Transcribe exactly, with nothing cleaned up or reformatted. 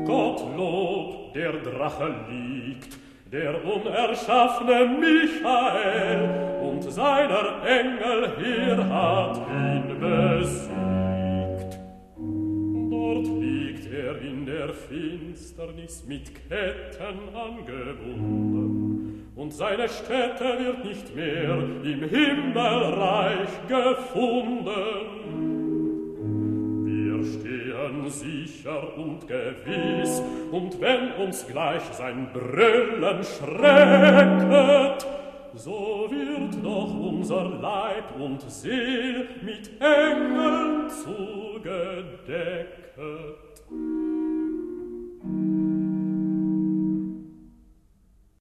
Gottlob, der Drache liegt, der unerschaffne Michael und seiner Engel Heer hat ihn besiegt. Dort liegt er in der Finsternis mit Ketten angebunden, und seine Stätte wird nicht mehr im Himmelreich gefunden. Wir stehen sicher und gewiss, und wenn uns gleich sein Brüllen schrecket, so wird doch unser Leib und Seel mit Engeln zugedecket.